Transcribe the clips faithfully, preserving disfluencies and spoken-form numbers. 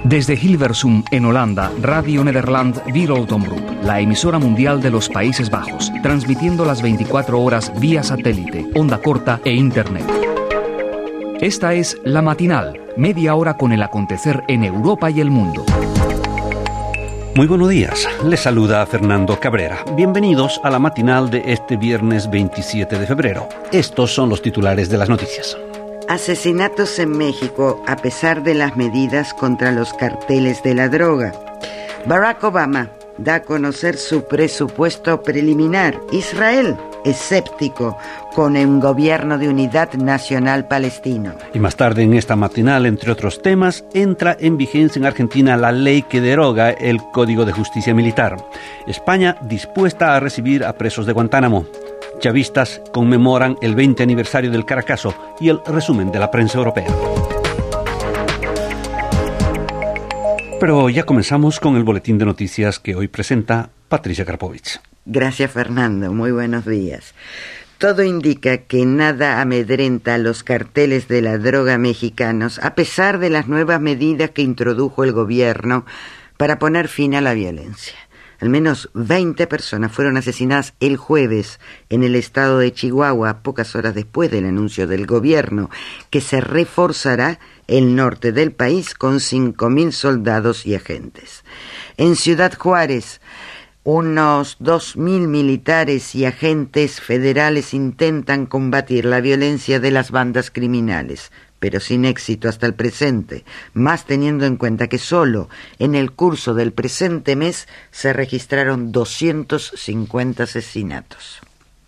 Desde Hilversum, en Holanda, Radio Nederland Wereldtomroep, la emisora mundial de los Países Bajos, transmitiendo las veinticuatro horas vía satélite, onda corta e internet. Esta es La Matinal, media hora con el acontecer en Europa y el mundo. Muy buenos días, les saluda Fernando Cabrera. Bienvenidos a La Matinal de este viernes veintisiete de febrero. Estos son los titulares de las noticias. Asesinatos en México a pesar de las medidas contra los carteles de la droga. Barack Obama da a conocer su presupuesto preliminar. Israel escéptico con un gobierno de unidad nacional palestino. Y más tarde en esta matinal, entre otros temas, entra en vigencia en Argentina la ley que deroga el Código de Justicia Militar. España dispuesta a recibir a presos de Guantánamo. Chavistas conmemoran el veinte aniversario del Caracazo y el resumen de la prensa europea. Pero ya comenzamos con el boletín de noticias que hoy presenta Patricia Karpovich. Gracias, Fernando. Muy buenos días. Todo indica que nada amedrenta a los carteles de la droga mexicanos, a pesar de las nuevas medidas que introdujo el gobierno para poner fin a la violencia. Al menos veinte personas fueron asesinadas el jueves en el estado de Chihuahua, pocas horas después del anuncio del gobierno, que se reforzará el norte del país con cinco mil soldados y agentes. En Ciudad Juárez, unos dos mil militares y agentes federales intentan combatir la violencia de las bandas criminales, pero sin éxito hasta el presente, más teniendo en cuenta que solo en el curso del presente mes se registraron doscientos cincuenta asesinatos.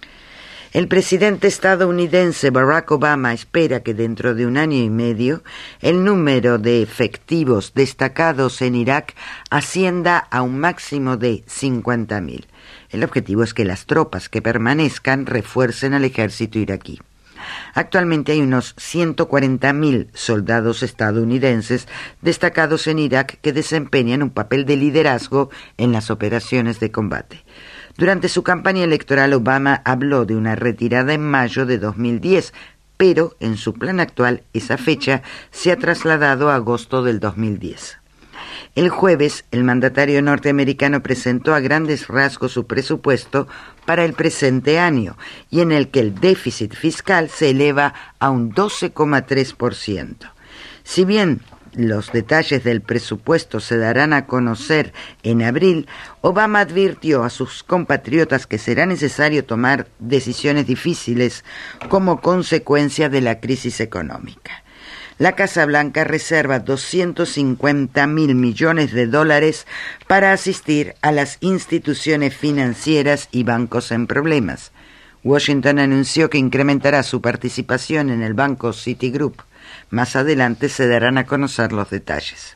El presidente estadounidense Barack Obama espera que dentro de un año y medio el número de efectivos destacados en Irak ascienda a un máximo de cincuenta mil. El objetivo es que las tropas que permanezcan refuercen al ejército iraquí. Actualmente hay unos ciento cuarenta mil soldados estadounidenses destacados en Irak que desempeñan un papel de liderazgo en las operaciones de combate. Durante su campaña electoral, Obama habló de una retirada en mayo de dos mil diez, pero en su plan actual esa fecha se ha trasladado a agosto del dos mil diez. El jueves, el mandatario norteamericano presentó a grandes rasgos su presupuesto para el presente año, y en el que el déficit fiscal se eleva a un doce coma tres por ciento. Si bien los detalles del presupuesto se darán a conocer en abril, Obama advirtió a sus compatriotas que será necesario tomar decisiones difíciles como consecuencia de la crisis económica. La Casa Blanca reserva doscientos cincuenta mil millones de dólares para asistir a las instituciones financieras y bancos en problemas. Washington anunció que incrementará su participación en el banco Citigroup. Más adelante se darán a conocer los detalles.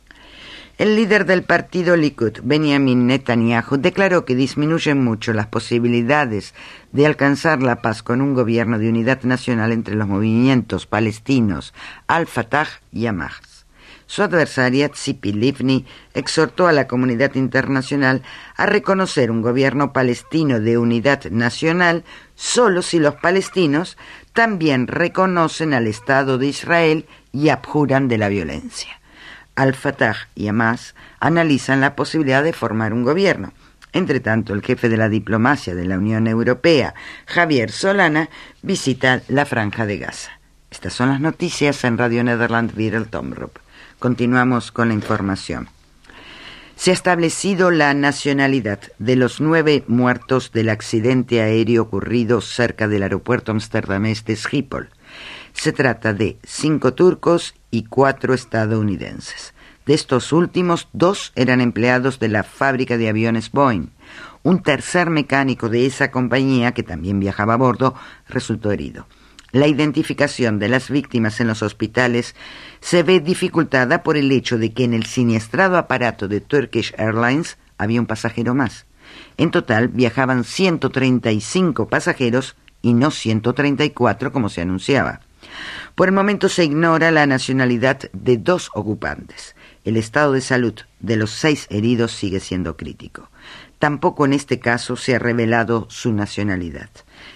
El líder del partido Likud, Benjamin Netanyahu, declaró que disminuyen mucho las posibilidades de alcanzar la paz con un gobierno de unidad nacional entre los movimientos palestinos Al-Fatah y Hamas. Su adversaria, Tzipi Livni, exhortó a la comunidad internacional a reconocer un gobierno palestino de unidad nacional solo si los palestinos también reconocen al Estado de Israel y abjuran de la violencia. Al-Fatah y Hamas analizan la posibilidad de formar un gobierno. Entre tanto, el jefe de la diplomacia de la Unión Europea, Javier Solana, visita la Franja de Gaza. Estas son las noticias en Radio Nederland Wereldtomroep. Continuamos con la información. Se ha establecido la nacionalidad de los nueve muertos del accidente aéreo ocurrido cerca del aeropuerto amsterdamés de Schiphol. Se trata de cinco turcos y cuatro estadounidenses. De estos últimos, dos eran empleados de la fábrica de aviones Boeing. Un tercer mecánico de esa compañía, que también viajaba a bordo, resultó herido. La identificación de las víctimas en los hospitales se ve dificultada por el hecho de que en el siniestrado aparato de Turkish Airlines había un pasajero más. En total viajaban ciento treinta y cinco pasajeros y no ciento treinta y cuatro como se anunciaba. Por el momento se ignora la nacionalidad de dos ocupantes. El estado de salud de los seis heridos sigue siendo crítico. Tampoco en este caso se ha revelado su nacionalidad.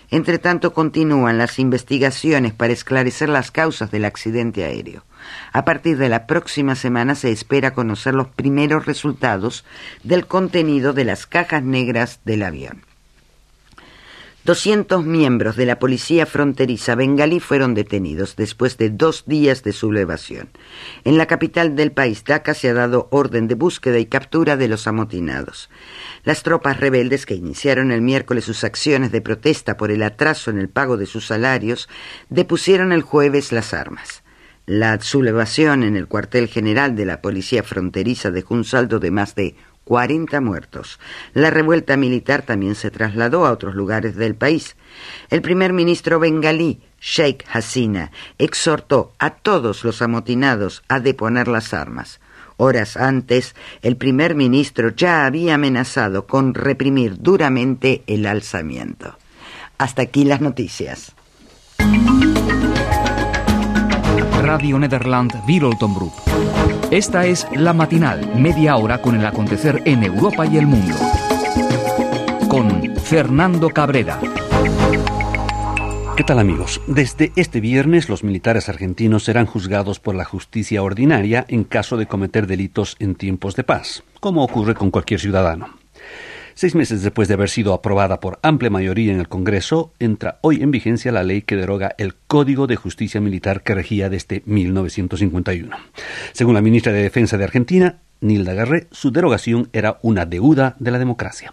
Entre tanto, continúan las investigaciones para esclarecer las causas del accidente aéreo. A partir de la próxima semana se espera conocer los primeros resultados del contenido de las cajas negras del avión. doscientos miembros de la policía fronteriza bengalí fueron detenidos después de dos días de sublevación. En la capital del país, Dhaka, se ha dado orden de búsqueda y captura de los amotinados. Las tropas rebeldes, que iniciaron el miércoles sus acciones de protesta por el atraso en el pago de sus salarios, depusieron el jueves las armas. La sublevación en el cuartel general de la policía fronteriza dejó un saldo de más de cuarenta muertos. La revuelta militar también se trasladó a otros lugares del país. El primer ministro bengalí, Sheikh Hasina, exhortó a todos los amotinados a deponer las armas. Horas antes, el primer ministro ya había amenazado con reprimir duramente el alzamiento. Hasta aquí las noticias. Radio Nederland Wereldomroep. Esta es La Matinal, media hora con el acontecer en Europa y el mundo. Con Fernando Cabrera. ¿Qué tal, amigos? Desde este viernes los militares argentinos serán juzgados por la justicia ordinaria en caso de cometer delitos en tiempos de paz, como ocurre con cualquier ciudadano. Seis meses después de haber sido aprobada por amplia mayoría en el Congreso, entra hoy en vigencia la ley que deroga el Código de Justicia Militar que regía desde mil novecientos cincuenta y uno. Según la ministra de Defensa de Argentina, Nilda Garré, su derogación era una deuda de la democracia.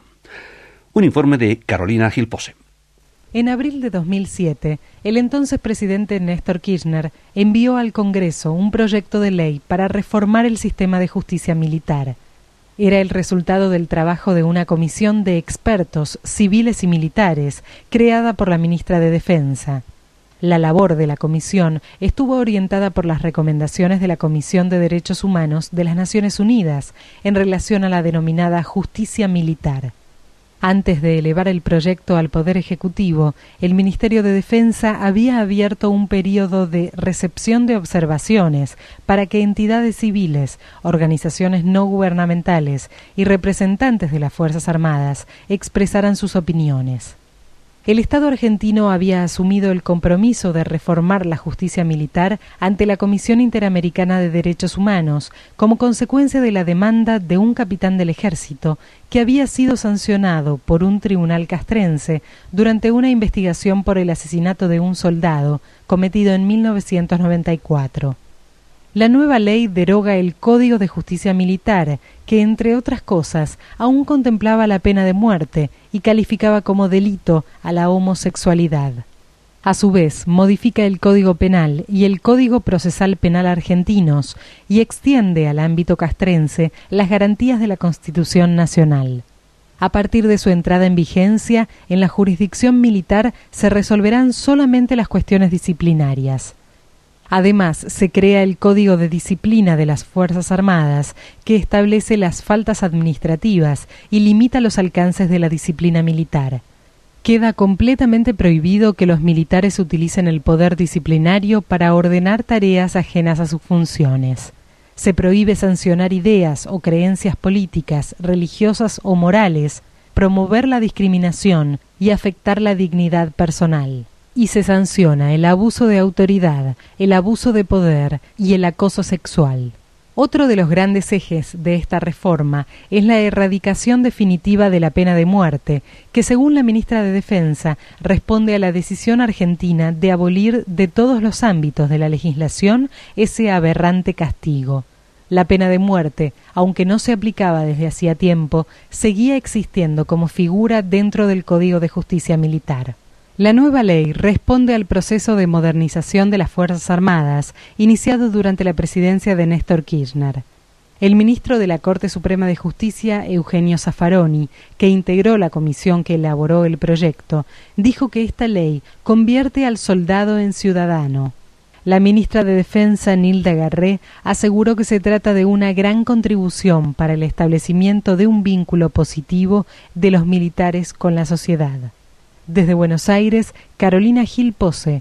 Un informe de Carolina Gil Pose. En abril de dos mil siete, el entonces presidente Néstor Kirchner envió al Congreso un proyecto de ley para reformar el sistema de justicia militar. Era el resultado del trabajo de una comisión de expertos civiles y militares creada por la ministra de Defensa. La labor de la comisión estuvo orientada por las recomendaciones de la Comisión de Derechos Humanos de las Naciones Unidas en relación a la denominada justicia militar. Antes de elevar el proyecto al Poder Ejecutivo, el Ministerio de Defensa había abierto un período de recepción de observaciones para que entidades civiles, organizaciones no gubernamentales y representantes de las Fuerzas Armadas expresaran sus opiniones. El Estado argentino había asumido el compromiso de reformar la justicia militar ante la Comisión Interamericana de Derechos Humanos como consecuencia de la demanda de un capitán del ejército que había sido sancionado por un tribunal castrense durante una investigación por el asesinato de un soldado cometido en mil novecientos noventa y cuatro. La nueva ley deroga el Código de Justicia Militar, que, entre otras cosas, aún contemplaba la pena de muerte y calificaba como delito a la homosexualidad. A su vez, modifica el Código Penal y el Código Procesal Penal argentinos y extiende al ámbito castrense las garantías de la Constitución Nacional. A partir de su entrada en vigencia, en la jurisdicción militar se resolverán solamente las cuestiones disciplinarias. Además, se crea el Código de Disciplina de las Fuerzas Armadas, que establece las faltas administrativas y limita los alcances de la disciplina militar. Queda completamente prohibido que los militares utilicen el poder disciplinario para ordenar tareas ajenas a sus funciones. Se prohíbe sancionar ideas o creencias políticas, religiosas o morales, promover la discriminación y afectar la dignidad personal. Y se sanciona el abuso de autoridad, el abuso de poder y el acoso sexual. Otro de los grandes ejes de esta reforma es la erradicación definitiva de la pena de muerte, que según la ministra de Defensa responde a la decisión argentina de abolir de todos los ámbitos de la legislación ese aberrante castigo. La pena de muerte, aunque no se aplicaba desde hacía tiempo, seguía existiendo como figura dentro del Código de Justicia Militar. La nueva ley responde al proceso de modernización de las Fuerzas Armadas, iniciado durante la presidencia de Néstor Kirchner. El ministro de la Corte Suprema de Justicia, Eugenio Zaffaroni, que integró la comisión que elaboró el proyecto, dijo que esta ley convierte al soldado en ciudadano. La ministra de Defensa, Nilda Garré, aseguró que se trata de una gran contribución para el establecimiento de un vínculo positivo de los militares con la sociedad. Desde Buenos Aires, Carolina Gil Pose.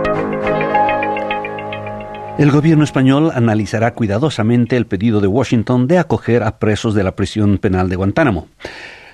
El gobierno español analizará cuidadosamente el pedido de Washington de acoger a presos de la prisión penal de Guantánamo.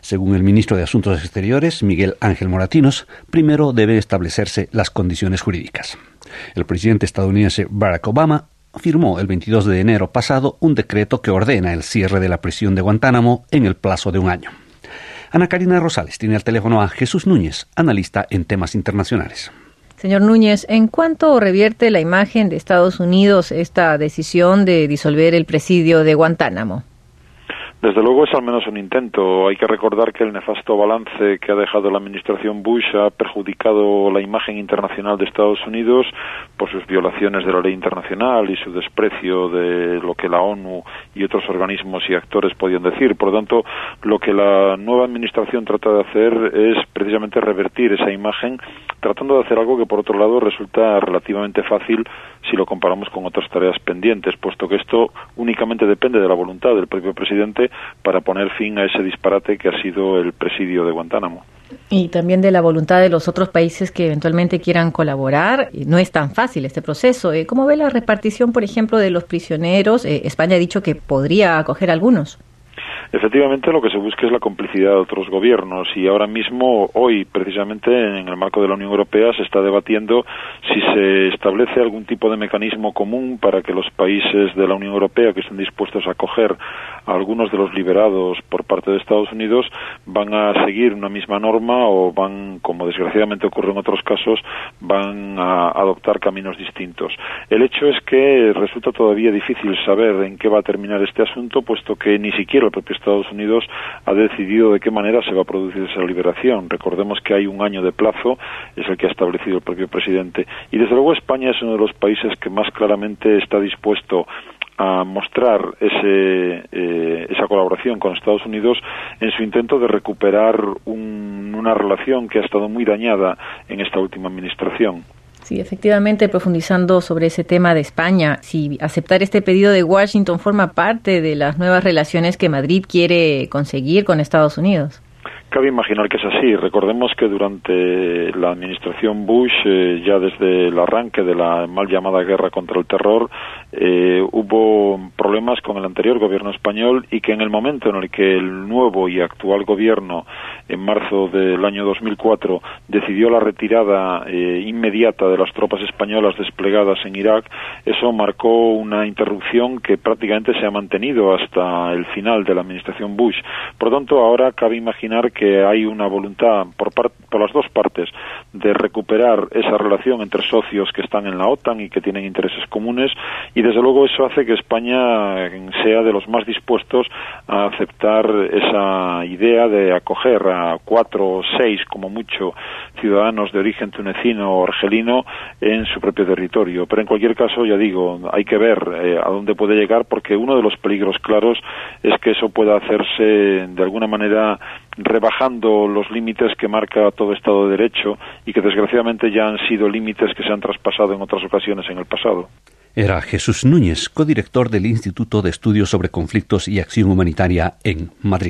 Según el ministro de Asuntos Exteriores, Miguel Ángel Moratinos, primero deben establecerse las condiciones jurídicas. El presidente estadounidense Barack Obama firmó el veintidós de enero pasado un decreto que ordena el cierre de la prisión de Guantánamo en el plazo de un año. Ana Karina Rosales tiene al teléfono a Jesús Núñez, analista en temas internacionales. Señor Núñez, ¿en cuánto revierte la imagen de Estados Unidos esta decisión de disolver el presidio de Guantánamo? Desde luego es al menos un intento. Hay que recordar que el nefasto balance que ha dejado la administración Bush ha perjudicado la imagen internacional de Estados Unidos por sus violaciones de la ley internacional y su desprecio de lo que la ONU y otros organismos y actores podían decir. Por lo tanto, lo que la nueva administración trata de hacer es precisamente revertir esa imagen, tratando de hacer algo que por otro lado resulta relativamente fácil si lo comparamos con otras tareas pendientes, puesto que esto únicamente depende de la voluntad del propio presidente para poner fin a ese disparate que ha sido el presidio de Guantánamo. Y también de la voluntad de los otros países que eventualmente quieran colaborar. No es tan fácil este proceso. ¿Cómo ve la repartición, por ejemplo, de los prisioneros? España ha dicho que podría acoger algunos. Efectivamente, lo que se busca es la complicidad de otros gobiernos y ahora mismo, hoy, precisamente, en el marco de la Unión Europea, se está debatiendo si se establece algún tipo de mecanismo común para que los países de la Unión Europea que estén dispuestos a acoger a algunos de los liberados por parte de Estados Unidos van a seguir una misma norma o van, como desgraciadamente ocurre en otros casos, van a adoptar caminos distintos. El hecho es que resulta todavía difícil saber en qué va a terminar este asunto, puesto que ni siquiera el propio Estados Unidos ha decidido de qué manera se va a producir esa liberación. Recordemos que hay un año de plazo, es el que ha establecido el propio presidente. Y desde luego España es uno de los países que más claramente está dispuesto a mostrar ese, eh, esa colaboración con Estados Unidos en su intento de recuperar un, una relación que ha estado muy dañada en esta última administración. Sí, efectivamente, profundizando sobre ese tema de España, si aceptar este pedido de Washington forma parte de las nuevas relaciones que Madrid quiere conseguir con Estados Unidos. Cabe imaginar que es así. Recordemos que durante la administración Bush, eh, ya desde el arranque de la mal llamada guerra contra el terror, eh, hubo problemas con el anterior gobierno español y que en el momento en el que el nuevo y actual gobierno, en marzo del año dos mil cuatro, decidió la retirada eh, inmediata de las tropas españolas desplegadas en Irak, eso marcó una interrupción que prácticamente se ha mantenido hasta el final de la administración Bush. Por lo tanto, ahora cabe imaginar que hay una voluntad por, par- por las dos partes de recuperar esa relación entre socios que están en la OTAN y que tienen intereses comunes, y desde luego eso hace que España sea de los más dispuestos a aceptar esa idea de acoger a cuatro o seis, como mucho, ciudadanos de origen tunecino o argelino en su propio territorio. Pero en cualquier caso, ya digo, hay que ver eh, a dónde puede llegar, porque uno de los peligros claros es que eso pueda hacerse de alguna manera rebajando los límites que marca todo Estado de Derecho y que desgraciadamente ya han sido límites que se han traspasado en otras ocasiones en el pasado. Era Jesús Núñez, codirector del Instituto de Estudios sobre Conflictos y Acción Humanitaria en Madrid.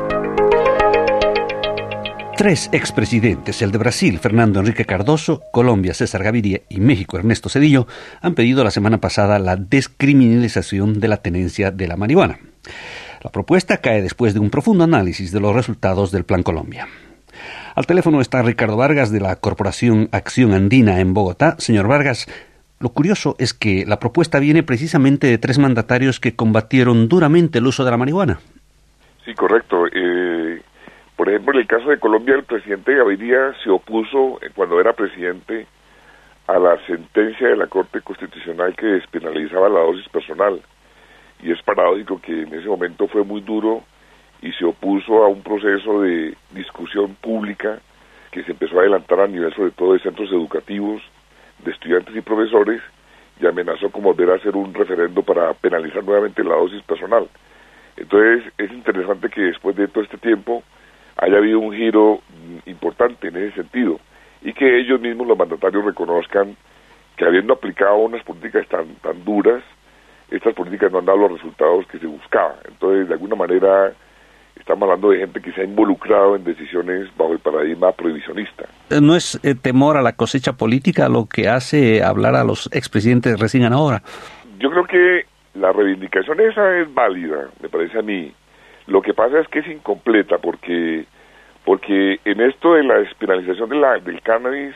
Tres expresidentes, el de Brasil, Fernando Henrique Cardoso, Colombia, César Gaviria y México, Ernesto Zedillo, han pedido la semana pasada la descriminalización de la tenencia de la marihuana. La propuesta cae después de un profundo análisis de los resultados del Plan Colombia. Al teléfono está Ricardo Vargas de la Corporación Acción Andina en Bogotá. Señor Vargas, lo curioso es que la propuesta viene precisamente de tres mandatarios que combatieron duramente el uso de la marihuana. Sí, correcto. Eh, por ejemplo, en el caso de Colombia, el presidente Gaviria se opuso, eh, cuando era presidente, a la sentencia de la Corte Constitucional que despenalizaba la dosis personal. Y es paradójico que en ese momento fue muy duro y se opuso a un proceso de discusión pública que se empezó a adelantar a nivel sobre todo de centros educativos, de estudiantes y profesores, y amenazó con volver a hacer un referendo para penalizar nuevamente la dosis personal. Entonces es interesante que después de todo este tiempo haya habido un giro importante en ese sentido y que ellos mismos, los mandatarios, reconozcan que habiendo aplicado unas políticas tan, tan duras, estas políticas no han dado los resultados que se buscaba. Entonces, de alguna manera, estamos hablando de gente que se ha involucrado en decisiones bajo el paradigma prohibicionista. ¿No es eh, temor a la cosecha política lo que hace hablar a los expresidentes recién ahora? Yo creo que la reivindicación esa es válida, me parece a mí. Lo que pasa es que es incompleta porque porque en esto de la despenalización de la, del cannabis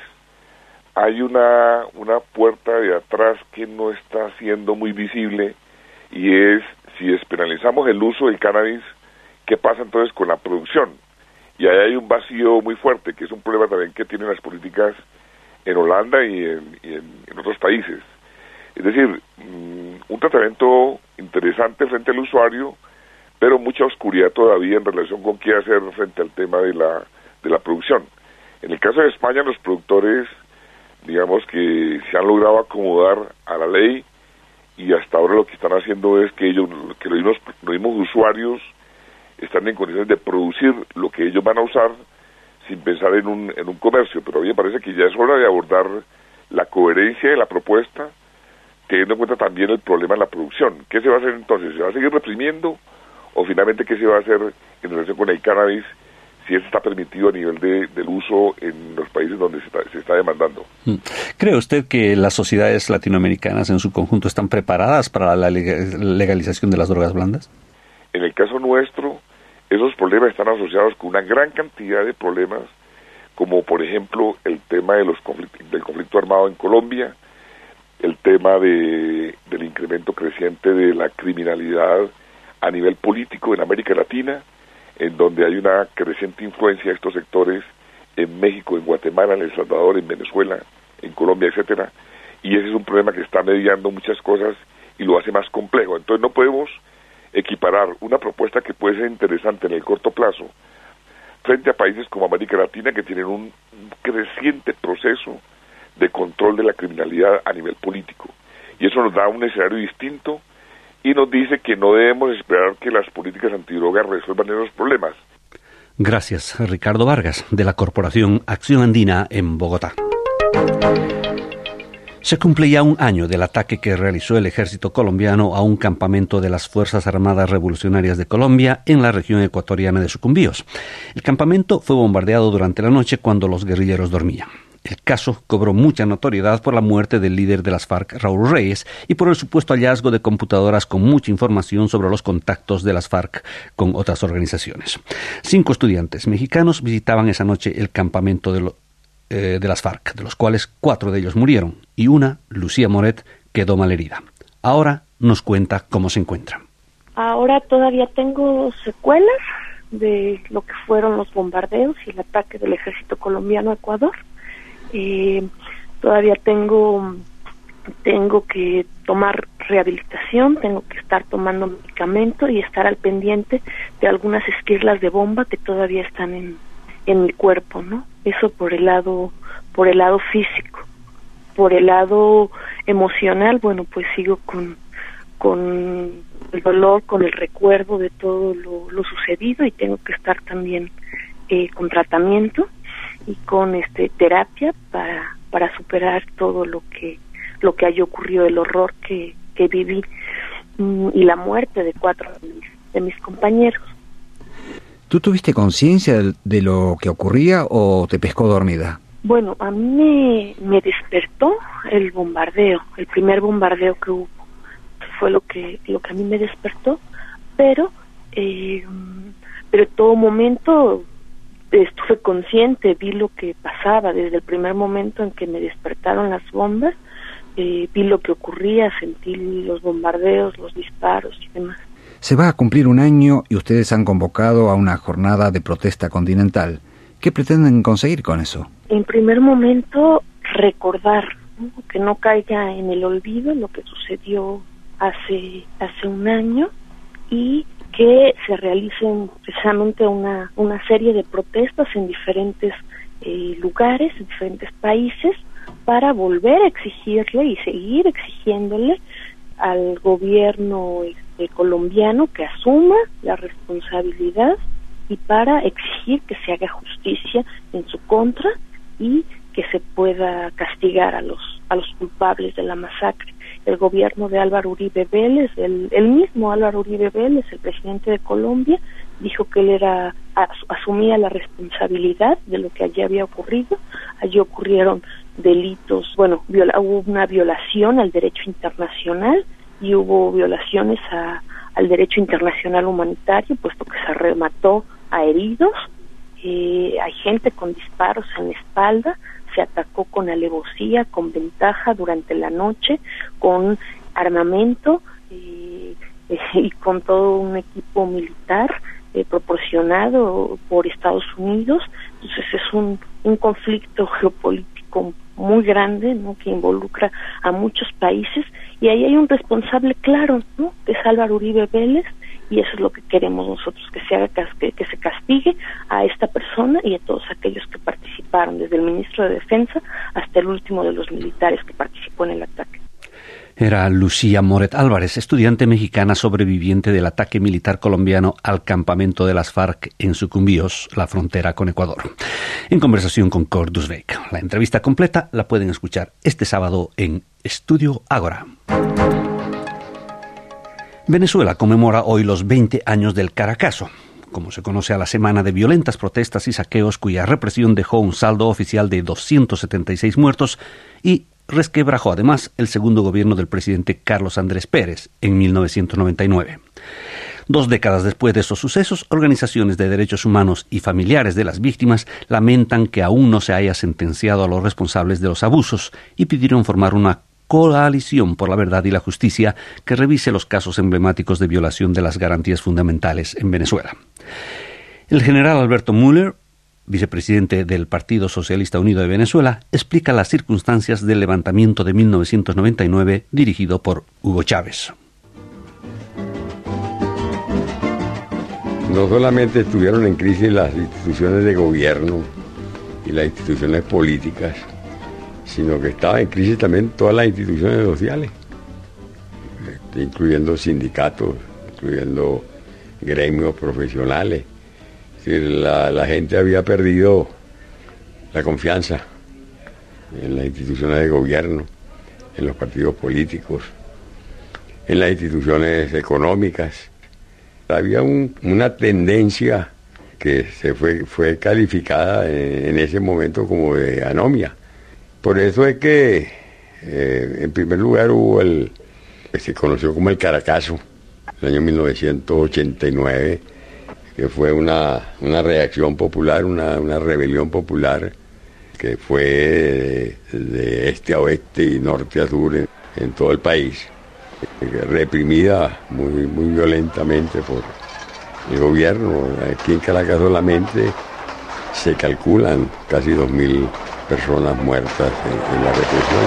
hay una, una puerta de atrás que no está siendo muy visible, y es, si despenalizamos el uso del cannabis, ¿qué pasa entonces con la producción? Y ahí hay un vacío muy fuerte, que es un problema también que tienen las políticas en Holanda y en, y en, en otros países. Es decir, mmm, un tratamiento interesante frente al usuario, pero mucha oscuridad todavía en relación con qué hacer frente al tema de la, de la producción. En el caso de España, los productores, digamos que se han logrado acomodar a la ley, y hasta ahora lo que están haciendo es que ellos, que los mismos, los mismos usuarios están en condiciones de producir lo que ellos van a usar sin pensar en un, en un comercio. Pero a mí me parece que ya es hora de abordar la coherencia de la propuesta, teniendo en cuenta también el problema de la producción. ¿Qué se va a hacer entonces? ¿Se va a seguir reprimiendo? ¿O finalmente qué se va a hacer en relación con el cannabis, si eso está permitido a nivel de, del uso en los países donde se está, se está demandando? ¿Cree usted que las sociedades latinoamericanas en su conjunto están preparadas para la legalización de las drogas blandas? En el caso nuestro, esos problemas están asociados con una gran cantidad de problemas, como por ejemplo el tema de los conflict- del conflicto armado en Colombia, el tema de, del incremento creciente de la criminalidad a nivel político en América Latina, en donde hay una creciente influencia de estos sectores en México, en Guatemala, en El Salvador, en Venezuela, en Colombia, etcétera, y ese es un problema que está mediando muchas cosas y lo hace más complejo. Entonces no podemos equiparar una propuesta que puede ser interesante en el corto plazo frente a países como América Latina, que tienen un creciente proceso de control de la criminalidad a nivel político, y eso nos da un escenario distinto y nos dice que no debemos esperar que las políticas antidrogas resuelvan esos problemas. Gracias, Ricardo Vargas, de la Corporación Acción Andina en Bogotá. Se cumple ya un año del ataque que realizó el ejército colombiano a un campamento de las Fuerzas Armadas Revolucionarias de Colombia en la región ecuatoriana de Sucumbíos. El campamento fue bombardeado durante la noche cuando los guerrilleros dormían. El caso cobró mucha notoriedad por la muerte del líder de las FARC, Raúl Reyes, y por el supuesto hallazgo de computadoras con mucha información sobre los contactos de las FARC con otras organizaciones. Cinco estudiantes mexicanos visitaban esa noche el campamento de, lo, eh, de las FARC, de los cuales cuatro de ellos murieron, y una, Lucía Moret, quedó malherida. Ahora nos cuenta cómo se encuentra. Ahora todavía tengo secuelas de lo que fueron los bombardeos y el ataque del ejército colombiano a Ecuador. Eh, todavía tengo tengo que tomar rehabilitación, tengo que estar tomando medicamento y estar al pendiente de algunas esquirlas de bomba que todavía están en, en mi cuerpo, ¿no? Eso por el lado por el lado físico. Por el lado emocional, bueno, pues sigo con con el dolor, con el recuerdo de todo lo, lo sucedido, y tengo que estar también eh, con tratamiento y con este terapia para para superar todo lo que lo que haya ocurrido, el horror que, que viví mm, y la muerte de cuatro de mis, de mis compañeros. ¿Tú tuviste conciencia de, de lo que ocurría o te pescó dormida? Bueno, a mí me, me despertó el bombardeo, el primer bombardeo que hubo. Fue lo que lo que a mí me despertó, pero eh, pero en todo momento estuve consciente, vi lo que pasaba desde el primer momento en que me despertaron las bombas, eh, vi lo que ocurría, sentí los bombardeos, los disparos y demás. Se va a cumplir un año y ustedes han convocado a una jornada de protesta continental. ¿Qué pretenden conseguir con eso? En primer momento, recordar, ¿no? Que no caiga en el olvido lo que sucedió hace hace un año, y que se realicen precisamente una una serie de protestas en diferentes eh, lugares, en diferentes países, para volver a exigirle y seguir exigiéndole al gobierno este, colombiano que asuma la responsabilidad, y para exigir que se haga justicia en su contra y que se pueda castigar a los a los culpables de la masacre. El gobierno de Álvaro Uribe Vélez, el, el mismo Álvaro Uribe Vélez, el presidente de Colombia, dijo que él era asumía la responsabilidad de lo que allí había ocurrido. Allí ocurrieron delitos, bueno, viola, hubo una violación al derecho internacional y hubo violaciones a, al derecho internacional humanitario, puesto que se remató a heridos, eh, hay gente con disparos en la espalda, se atacó con alevosía, con ventaja durante la noche, con armamento eh, eh, y con todo un equipo militar eh, proporcionado por Estados Unidos. Entonces es un, un conflicto geopolítico muy grande, ¿no?, que involucra a muchos países, y ahí hay un responsable claro, ¿no?, que es Álvaro Uribe Vélez, y eso es lo que queremos nosotros, que se haga, que, que se castigue a esta persona y a todos aquellos que participaron, desde el ministro de Defensa hasta el último de los militares que participó en el ataque. Era Lucía Moret Álvarez, estudiante mexicana sobreviviente del ataque militar colombiano al campamento de las FARC en Sucumbíos, la frontera con Ecuador, en conversación con Cor Dusbeck. La entrevista completa la pueden escuchar este sábado en Estudio Ágora. Venezuela conmemora hoy los veinte años del Caracazo, como se conoce a la semana de violentas protestas y saqueos cuya represión dejó un saldo oficial de doscientos setenta y seis muertos y resquebrajó además el segundo gobierno del presidente Carlos Andrés Pérez en mil novecientos noventa y nueve. Dos décadas después de esos sucesos, organizaciones de derechos humanos y familiares de las víctimas lamentan que aún no se haya sentenciado a los responsables de los abusos y pidieron formar una coalición por la verdad y la justicia que revise los casos emblemáticos de violación de las garantías fundamentales en Venezuela. El general Alberto Müller, vicepresidente del Partido Socialista Unido de Venezuela, explica las circunstancias del levantamiento de mil novecientos noventa y nueve dirigido por Hugo Chávez. No solamente estuvieron en crisis las instituciones de gobierno y las instituciones políticas, sino que estaba en crisis también todas las instituciones sociales, incluyendo sindicatos, incluyendo gremios profesionales. Es decir, la, la gente había perdido la confianza en las instituciones de gobierno, en los partidos políticos, en las instituciones económicas. Había un, una tendencia que se fue, fue calificada en, en ese momento como de anomia. Por eso es que, eh, en primer lugar, hubo el que se conoció como el Caracazo, el año mil novecientos ochenta y nueve, que fue una, una reacción popular, una, una rebelión popular, que fue de, de este a oeste y norte a sur en, en todo el país, reprimida muy, muy violentamente por el gobierno. Aquí en Caracas solamente se calculan casi dos mil personas muertas en, en la represión.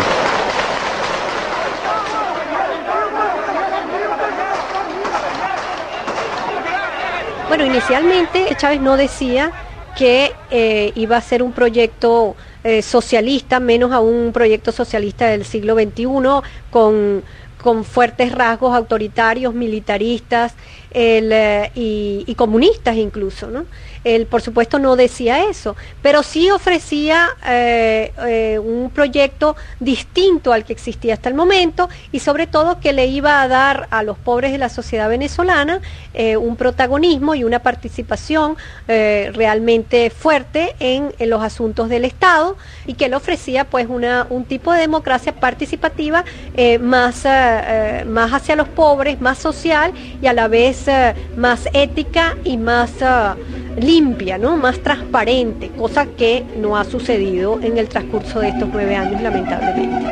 Bueno, inicialmente Chávez no decía que eh, iba a ser un proyecto eh, socialista, menos aún un proyecto socialista del siglo veintiuno, con, con fuertes rasgos autoritarios, militaristas el, eh, y, y comunistas incluso, ¿no? Él, por supuesto, no decía eso, pero sí ofrecía eh, eh, un proyecto distinto al que existía hasta el momento y sobre todo que le iba a dar a los pobres de la sociedad venezolana eh, un protagonismo y una participación eh, realmente fuerte en, en los asuntos del Estado, y que le ofrecía pues una, un tipo de democracia participativa eh, más, eh, más hacia los pobres, más social y a la vez eh, más ética y más eh, limpia, ¿no? Más transparente, cosa que no ha sucedido en el transcurso de estos nueve años, lamentablemente.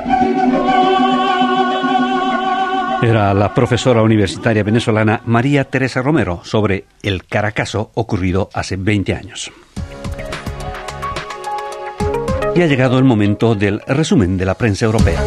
Era la profesora universitaria venezolana María Teresa Romero sobre el Caracazo ocurrido hace veinte años. Y ha llegado el momento del resumen de la prensa europea.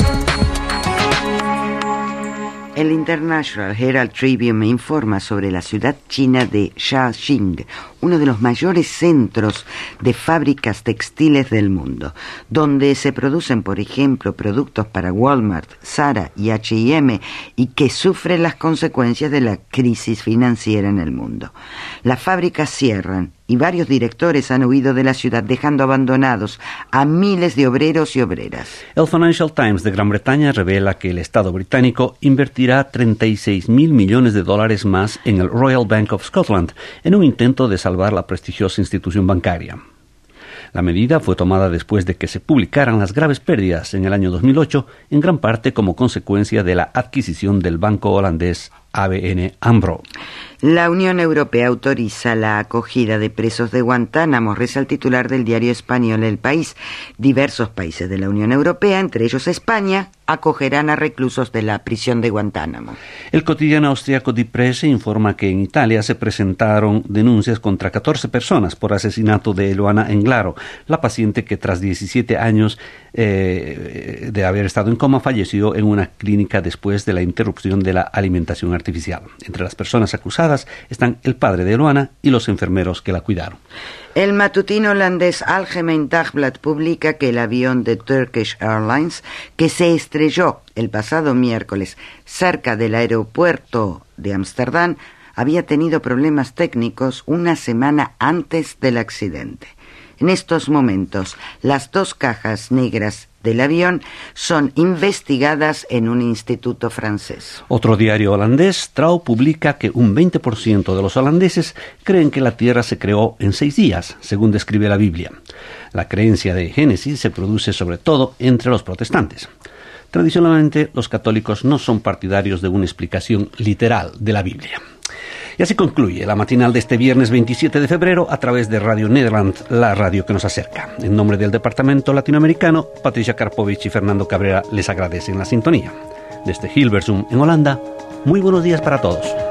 El International Herald Tribune informa sobre la ciudad china de Shaanxi, uno de los mayores centros de fábricas textiles del mundo, donde se producen, por ejemplo, productos para Walmart, Zara y H y M, y que sufre las consecuencias de la crisis financiera en el mundo. Las fábricas cierran y varios directores han huido de la ciudad, dejando abandonados a miles de obreros y obreras. El Financial Times de Gran Bretaña revela que el Estado británico invertirá treinta y seis mil millones de dólares más en el Royal Bank of Scotland, en un intento de salvar la prestigiosa institución bancaria. La medida fue tomada después de que se publicaran las graves pérdidas en el año dos mil ocho, en gran parte como consecuencia de la adquisición del banco holandés A B N AMRO. La Unión Europea autoriza la acogida de presos de Guantánamo, reza el titular del diario español El País. Diversos países de la Unión Europea, entre ellos España, acogerán a reclusos de la prisión de Guantánamo. El cotidiano austriaco Die Presse informa que en Italia se presentaron denuncias contra catorce personas por asesinato de Eluana Englaro, la paciente que tras diecisiete años eh, de haber estado en coma falleció en una clínica después de la interrupción de la alimentación artificial. Entre las personas acusadas están el padre de Eluana y los enfermeros que la cuidaron. El matutino holandés Algemeen Dagblad publica que el avión de Turkish Airlines, que se estrelló el pasado miércoles cerca del aeropuerto de Ámsterdam, había tenido problemas técnicos una semana antes del accidente. En estos momentos, las dos cajas negras del avión son investigadas en un instituto francés. Otro diario holandés, Trouw, publica que un veinte por ciento de los holandeses creen que la Tierra se creó en seis días, según describe la Biblia. La creencia de Génesis se produce sobre todo entre los protestantes. Tradicionalmente, los católicos no son partidarios de una explicación literal de la Biblia. Y así concluye la matinal de este viernes veintisiete de febrero a través de Radio Nederland, la radio que nos acerca. En nombre del Departamento Latinoamericano, Patricia Karpovich y Fernando Cabrera les agradecen la sintonía. Desde Hilversum, en Holanda, muy buenos días para todos.